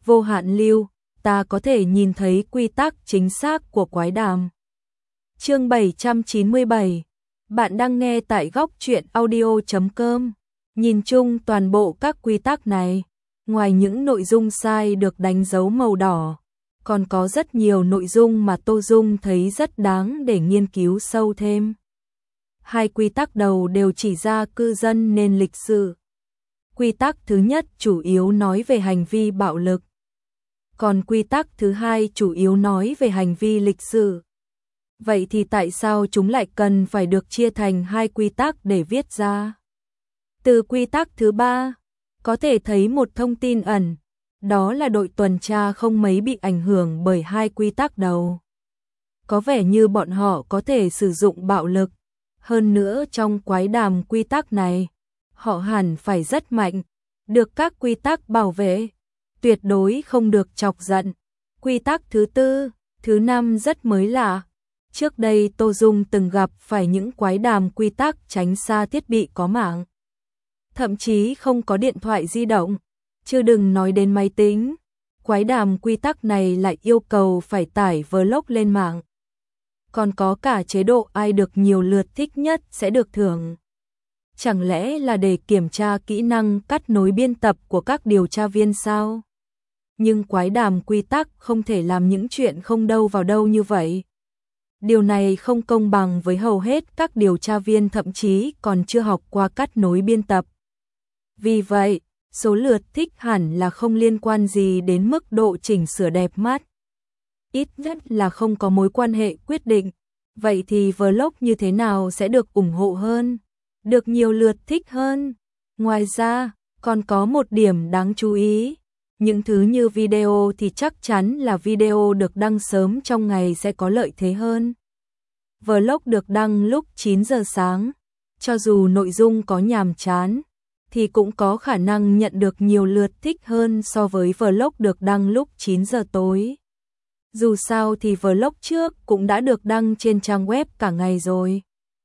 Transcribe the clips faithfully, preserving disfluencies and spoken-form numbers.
vô hạn lưu, ta có thể nhìn thấy quy tắc chính xác của quái đàm. Chương bảy trăm chín mươi bảy. Bạn đang nghe tại góc truyện audio chấm com. Nhìn chung toàn bộ các quy tắc này, ngoài những nội dung sai được đánh dấu màu đỏ, còn có rất nhiều nội dung mà Tô Dung thấy rất đáng để nghiên cứu sâu thêm. Hai quy tắc đầu đều chỉ ra cư dân nên lịch sự. Quy tắc thứ nhất chủ yếu nói về hành vi bạo lực, còn quy tắc thứ hai chủ yếu nói về hành vi lịch sự. Vậy thì tại sao chúng lại cần phải được chia thành hai quy tắc để viết ra? Từ quy tắc thứ ba, có thể thấy một thông tin ẩn, đó là đội tuần tra không mấy bị ảnh hưởng bởi hai quy tắc đầu. Có vẻ như bọn họ có thể sử dụng bạo lực, hơn nữa trong quái đàm quy tắc này, họ hẳn phải rất mạnh, được các quy tắc bảo vệ, tuyệt đối không được chọc giận. Quy tắc thứ tư, thứ năm rất mới lạ. Trước đây Tô Dung từng gặp phải những quái đàm quy tắc tránh xa thiết bị có mạng, thậm chí không có điện thoại di động, chưa đừng nói đến máy tính. Quái đàm quy tắc này lại yêu cầu phải tải vlog lên mạng. Còn có cả chế độ ai được nhiều lượt thích nhất sẽ được thưởng. Chẳng lẽ là để kiểm tra kỹ năng cắt nối biên tập của các điều tra viên sao? Nhưng quái đàm quy tắc không thể làm những chuyện không đâu vào đâu như vậy. Điều này không công bằng với hầu hết các điều tra viên, thậm chí còn chưa học qua cắt nối biên tập. Vì vậy, số lượt thích hẳn là không liên quan gì đến mức độ chỉnh sửa đẹp mắt. Ít nhất là không có mối quan hệ quyết định. Vậy thì vlog như thế nào sẽ được ủng hộ hơn, được nhiều lượt thích hơn? Ngoài ra, còn có một điểm đáng chú ý. Những thứ như video thì chắc chắn là video được đăng sớm trong ngày sẽ có lợi thế hơn. Vlog được đăng lúc chín giờ sáng, cho dù nội dung có nhàm chán, thì cũng có khả năng nhận được nhiều lượt thích hơn so với vlog được đăng lúc chín giờ tối. Dù sao thì vlog trước cũng đã được đăng trên trang web cả ngày rồi.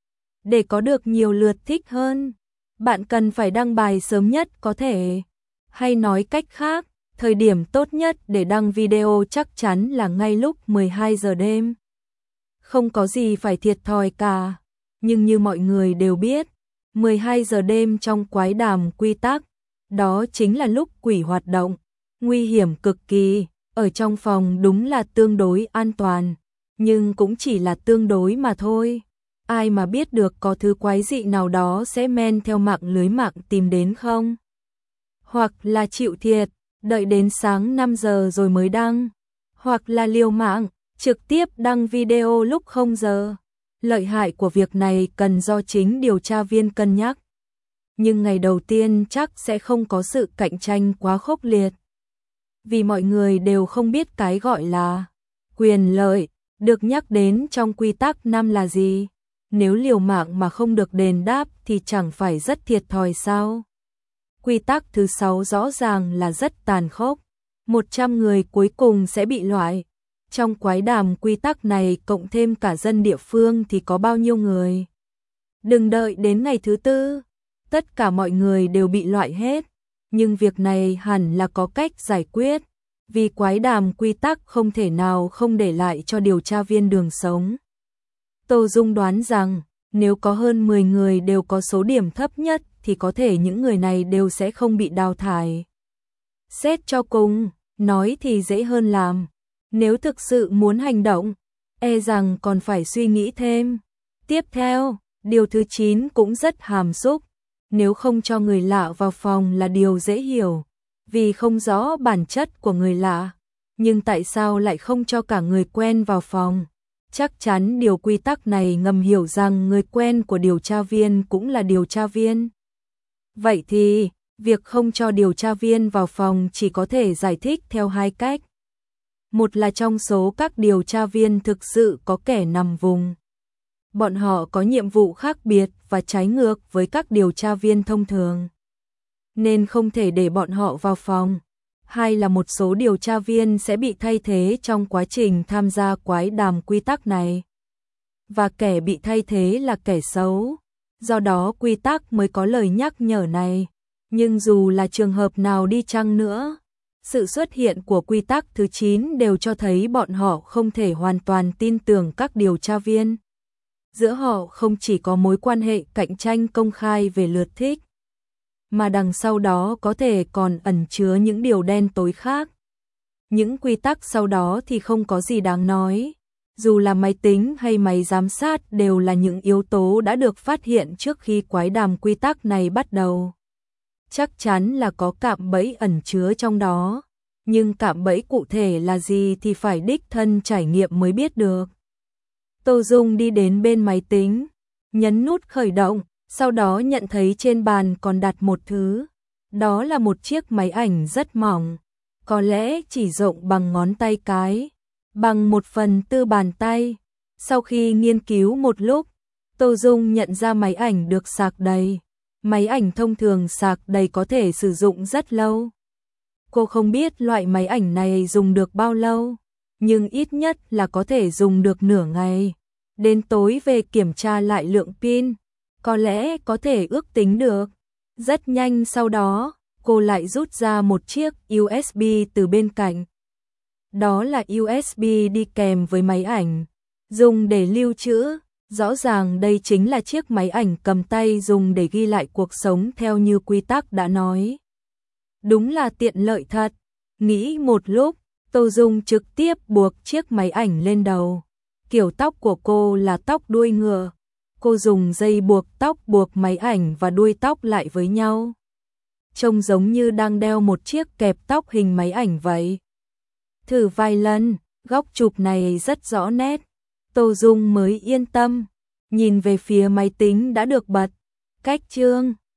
Để có được nhiều lượt thích hơn, bạn cần phải đăng bài sớm nhất có thể. Hay nói cách khác, thời điểm tốt nhất để đăng video chắc chắn là ngay lúc mười hai giờ đêm. Không có gì phải thiệt thòi cả, nhưng như mọi người đều biết, mười hai giờ đêm trong quái đàm quy tắc, đó chính là lúc quỷ hoạt động, nguy hiểm cực kỳ. Ở trong phòng đúng là tương đối an toàn, nhưng cũng chỉ là tương đối mà thôi. Ai mà biết được có thứ quái dị nào đó sẽ men theo mạng lưới mạng tìm đến không? Hoặc là chịu thiệt, đợi đến sáng năm giờ rồi mới đăng. Hoặc là liều mạng, trực tiếp đăng video lúc không giờ. Lợi hại của việc này cần do chính điều tra viên cân nhắc. Nhưng ngày đầu tiên chắc sẽ không có sự cạnh tranh quá khốc liệt. Vì mọi người đều không biết cái gọi là quyền lợi được nhắc đến trong quy tắc năm là gì. Nếu liều mạng mà không được đền đáp thì chẳng phải rất thiệt thòi sao? Quy tắc thứ sáu rõ ràng là rất tàn khốc. một trăm người cuối cùng sẽ bị loại. Trong quái đàm quy tắc này cộng thêm cả dân địa phương thì có bao nhiêu người? Đừng đợi đến ngày thứ tư, tất cả mọi người đều bị loại hết. Nhưng việc này hẳn là có cách giải quyết, vì quái đàm quy tắc không thể nào không để lại cho điều tra viên đường sống. Tô Dung đoán rằng, nếu có hơn mười người đều có số điểm thấp nhất thì có thể những người này đều sẽ không bị đào thải. Xét cho cùng, nói thì dễ hơn làm. Nếu thực sự muốn hành động, e rằng còn phải suy nghĩ thêm. Tiếp theo, điều thứ chín cũng rất hàm xúc. Nếu không cho người lạ vào phòng là điều dễ hiểu, vì không rõ bản chất của người lạ. Nhưng tại sao lại không cho cả người quen vào phòng? Chắc chắn điều quy tắc này ngầm hiểu rằng người quen của điều tra viên cũng là điều tra viên. Vậy thì, việc không cho điều tra viên vào phòng chỉ có thể giải thích theo hai cách. Một là trong số các điều tra viên thực sự có kẻ nằm vùng. Bọn họ có nhiệm vụ khác biệt và trái ngược với các điều tra viên thông thường, nên không thể để bọn họ vào phòng. Hai là một số điều tra viên sẽ bị thay thế trong quá trình tham gia quái đàm quy tắc này. Và kẻ bị thay thế là kẻ xấu. Do đó quy tắc mới có lời nhắc nhở này. Nhưng dù là trường hợp nào đi chăng nữa, Sự xuất hiện của quy tắc thứ chín đều cho thấy bọn họ không thể hoàn toàn tin tưởng các điều tra viên. Giữa họ không chỉ có mối quan hệ cạnh tranh công khai về lượt thích, mà đằng sau đó có thể còn ẩn chứa những điều đen tối khác. Những quy tắc sau đó thì không có gì đáng nói. Dù là máy tính hay máy giám sát đều là những yếu tố đã được phát hiện trước khi quái đàm quy tắc này bắt đầu. Chắc chắn là có cạm bẫy ẩn chứa trong đó, nhưng cạm bẫy cụ thể là gì thì phải đích thân trải nghiệm mới biết được. Tô Dung đi đến bên máy tính, nhấn nút khởi động, sau đó nhận thấy trên bàn còn đặt một thứ. Đó là một chiếc máy ảnh rất mỏng, có lẽ chỉ rộng bằng ngón tay cái, bằng một phần tư bàn tay. Sau khi nghiên cứu một lúc, Tô Dung nhận ra máy ảnh được sạc đầy. Máy ảnh thông thường sạc đầy có thể sử dụng rất lâu. Cô không biết loại máy ảnh này dùng được bao lâu, nhưng ít nhất là có thể dùng được nửa ngày. Đến tối về kiểm tra lại lượng pin, có lẽ có thể ước tính được. Rất nhanh sau đó, cô lại rút ra một chiếc u ét bê từ bên cạnh. Đó là u ét bê đi kèm với máy ảnh, dùng để lưu trữ. Rõ ràng đây chính là chiếc máy ảnh cầm tay dùng để ghi lại cuộc sống theo như quy tắc đã nói. Đúng là tiện lợi thật. Nghĩ một lúc, Tô Dung trực tiếp buộc chiếc máy ảnh lên đầu. Kiểu tóc của cô là tóc đuôi ngựa. Cô dùng dây buộc tóc buộc máy ảnh và đuôi tóc lại với nhau. Trông giống như đang đeo một chiếc kẹp tóc hình máy ảnh vậy. Thử vài lần, góc chụp này rất rõ nét. Tô Dung mới yên tâm, nhìn về phía máy tính đã được bật. Cách chương